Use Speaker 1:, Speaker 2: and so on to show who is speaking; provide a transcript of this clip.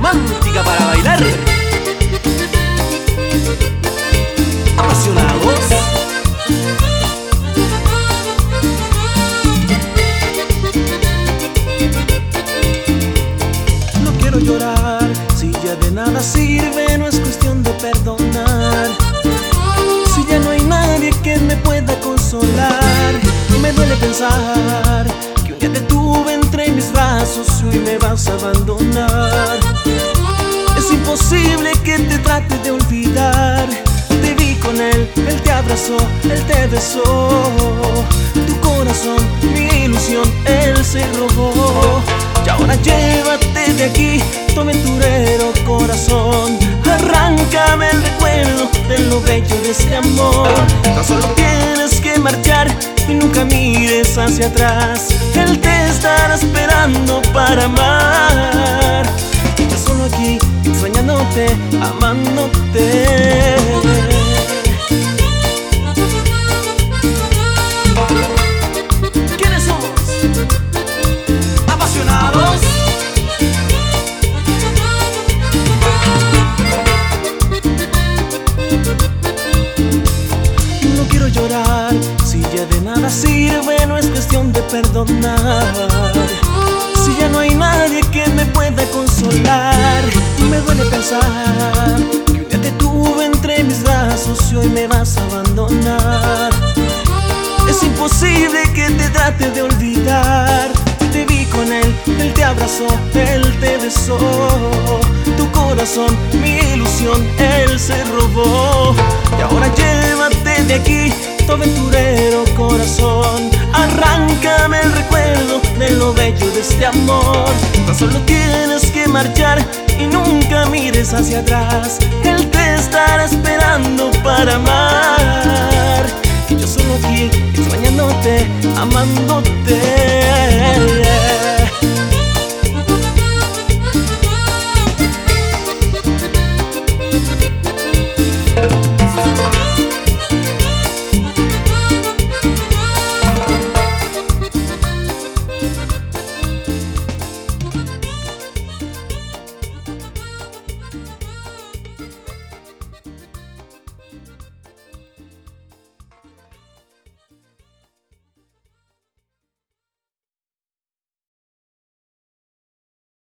Speaker 1: romántica para bailar. Apasionados.
Speaker 2: No quiero llorar, si ya de nada sirve, no es cuestión de perdonar. Si ya no hay nadie que me pueda consolar, me duele pensar que un día te tuve entre mis brazos y hoy me vas a abandonar. Es imposible que te trate de olvidar. Te vi con él te abrazó, él te besó. Tu corazón, mi ilusión, él se robó. Y ahora llévate de aquí, tu aventurero corazón. Arráncame el recuerdo de lo bello de este amor. Tan solo tienes que marchar y nunca mires hacia atrás. Él te estará esperando para amar. Yo solo aquí, extrañándote, amándote.
Speaker 1: ¿Quiénes somos? Apasionados.
Speaker 2: No quiero llorar, si ya de nada sirve, no es cuestión de perdonar. Si ya no hay nadie que me pueda consolar, me duele pensar que un día te tuve entre mis brazos y hoy me vas a abandonar. Es imposible que te trate de olvidar. Te vi con él te abrazó, él te besó. Tu corazón, mi ilusión, él se robó. Y ahora llévate de aquí, tu aventurero corazón. Arráncame el recuerdo de lo bello de este amor. Tan solo tienes que marchar y nunca mires hacia atrás. Él te estará esperando para amar. Y yo solo aquí, extrañándote, amándote.